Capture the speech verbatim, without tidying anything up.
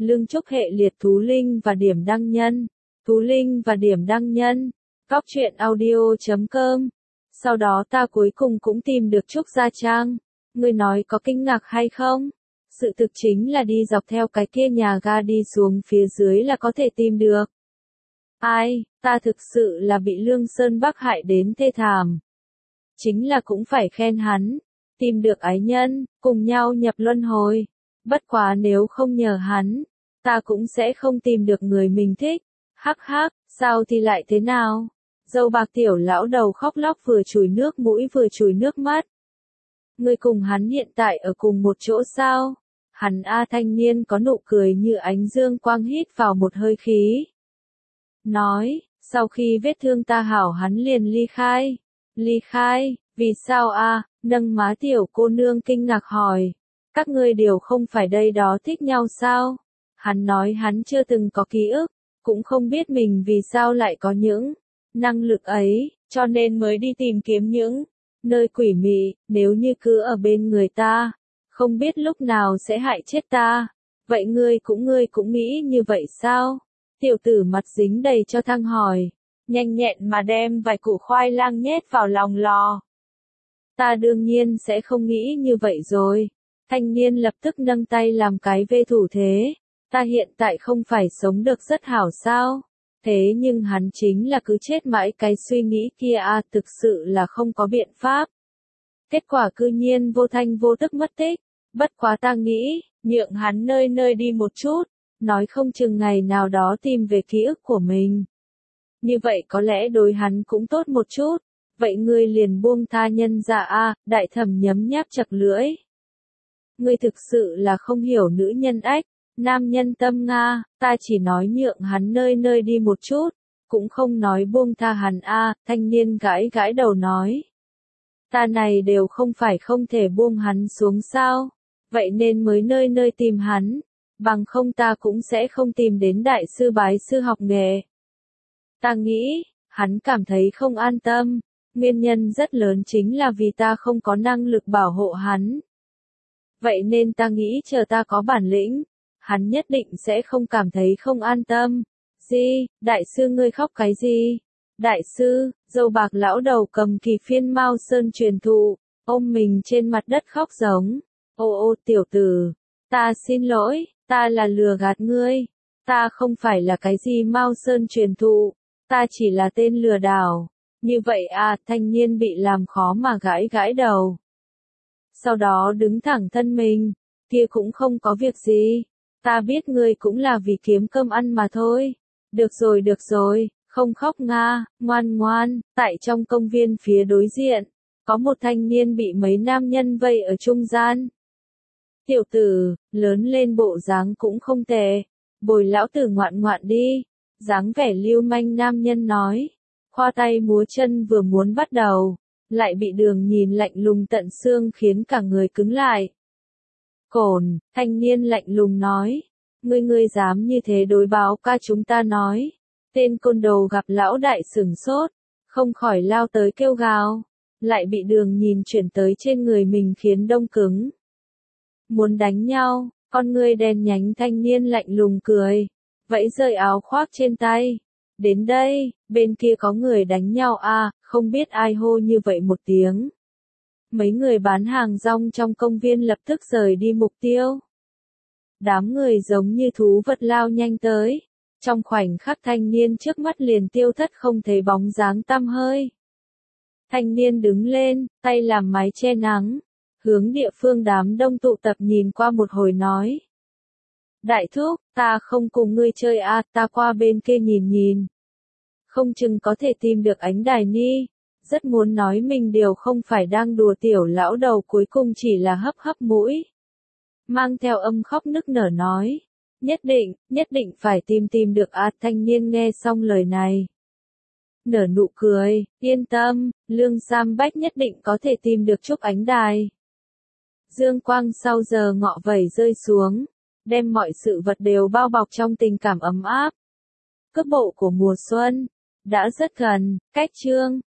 Lương Trúc hệ liệt thú linh và điểm đăng nhân. Thú linh và điểm đăng nhân. Góc truyện audio chấm com. Sau đó ta cuối cùng cũng tìm được Trúc Gia Trang. Ngươi nói có kinh ngạc hay không? Sự thực chính là đi dọc theo cái kia nhà ga đi xuống phía dưới là có thể tìm được. Ai, ta thực sự là bị Lương Sơn Bắc hại đến thê thảm. Chính là cũng phải khen hắn. Tìm được ái nhân, cùng nhau nhập luân hồi. Bất quá nếu không nhờ hắn, ta cũng sẽ không tìm được người mình thích. Hắc hắc, sao thì lại thế nào? Dâu bạc tiểu lão đầu khóc lóc vừa chùi nước mũi vừa chùi nước mắt. Ngươi cùng hắn hiện tại ở cùng một chỗ sao? Hắn A thanh niên có nụ cười như ánh dương quang hít vào một hơi khí. Nói, sau khi vết thương ta hảo hắn liền ly khai. Ly khai, vì sao A? Nâng má tiểu cô nương kinh ngạc hỏi. Các ngươi đều không phải đây đó thích nhau sao? Hắn nói hắn chưa từng có ký ức, cũng không biết mình vì sao lại có những năng lực ấy, cho nên mới đi tìm kiếm những nơi quỷ mị, nếu như cứ ở bên người ta, không biết lúc nào sẽ hại chết ta. Vậy ngươi cũng ngươi cũng nghĩ như vậy sao? Tiểu tử mặt dính đầy cho thăng hỏi, nhanh nhẹn mà đem vài củ khoai lang nhét vào lòng lò. Ta đương nhiên sẽ không nghĩ như vậy rồi. Thanh niên lập tức nâng tay làm cái vê thủ thế. Ta hiện tại không phải sống được rất hảo sao? Thế nhưng hắn chính là cứ chết mãi cái suy nghĩ kia à, thực sự là không có biện pháp. Kết quả cư nhiên vô thanh vô tức mất tích. Bất quá ta nghĩ, nhượng hắn nơi nơi đi một chút, nói không chừng ngày nào đó tìm về ký ức của mình. Như vậy có lẽ đối hắn cũng tốt một chút. Vậy ngươi liền buông tha nhân ra a, đại thẩm nhấm nháp chặt lưỡi. Ngươi thực sự là không hiểu nữ nhân ách, nam nhân tâm Nga, ta chỉ nói nhượng hắn nơi nơi đi một chút, cũng không nói buông tha hắn a, thanh niên gãi gãi đầu nói. Ta này đều không phải không thể buông hắn xuống sao, vậy nên mới nơi nơi tìm hắn, bằng không ta cũng sẽ không tìm đến đại sư bái sư học nghề. Ta nghĩ, hắn cảm thấy không an tâm. Nguyên nhân rất lớn chính là vì ta không có năng lực bảo hộ hắn. Vậy nên ta nghĩ chờ ta có bản lĩnh, hắn nhất định sẽ không cảm thấy không an tâm. Gì, đại sư ngươi khóc cái gì? Đại sư, dâu bạc lão đầu cầm kỳ phiên Mao Sơn truyền thụ, ôm mình trên mặt đất khóc giống. Ô ô tiểu tử, ta xin lỗi, ta là lừa gạt ngươi. Ta không phải là cái gì Mao Sơn truyền thụ, ta chỉ là tên lừa đảo. Như vậy à, thanh niên bị làm khó mà gãi gãi đầu. Sau đó đứng thẳng thân mình, kia cũng không có việc gì. Ta biết ngươi cũng là vì kiếm cơm ăn mà thôi. Được rồi được rồi, không khóc Nga, ngoan ngoan, tại trong công viên phía đối diện, có một thanh niên bị mấy nam nhân vây ở trung gian. Tiểu tử, lớn lên bộ dáng cũng không tệ, bồi lão tử ngoạn ngoạn đi, dáng vẻ lưu manh nam nhân nói. Khoa tay múa chân vừa muốn bắt đầu, lại bị Đường nhìn lạnh lùng tận xương khiến cả người cứng lại. Cổn, thanh niên lạnh lùng nói, ngươi ngươi dám như thế đối báo ca chúng ta nói. Tên côn đồ gặp lão đại sửng sốt, không khỏi lao tới kêu gào, lại bị Đường nhìn chuyển tới trên người mình khiến đông cứng. Muốn đánh nhau, con ngươi đen nhánh thanh niên lạnh lùng cười, vẫy rời áo khoác trên tay. Đến đây, bên kia có người đánh nhau à, không biết ai hô như vậy một tiếng. Mấy người bán hàng rong trong công viên lập tức rời đi mục tiêu. Đám người giống như thú vật lao nhanh tới. Trong khoảnh khắc thanh niên trước mắt liền tiêu thất không thấy bóng dáng tăm hơi. Thanh niên đứng lên, tay làm mái che nắng. Hướng địa phương đám đông tụ tập nhìn qua một hồi nói. Đại thúc, ta không cùng ngươi chơi à, ta qua bên kia nhìn nhìn. Không chừng có thể tìm được ánh đài ni. Rất muốn nói mình đều không phải đang đùa tiểu lão đầu cuối cùng chỉ là hấp hấp mũi. Mang theo âm khóc nức nở nói. Nhất định, nhất định phải tìm tìm được à, thanh niên nghe xong lời này. Nở nụ cười, yên tâm, Lương Sam Bách nhất định có thể tìm được Trúc ánh đài. Dương quang sau giờ ngọ vẩy rơi xuống. Đem mọi sự vật đều bao bọc trong tình cảm ấm áp. Cước bộ của mùa xuân, đã rất gần, cách chương.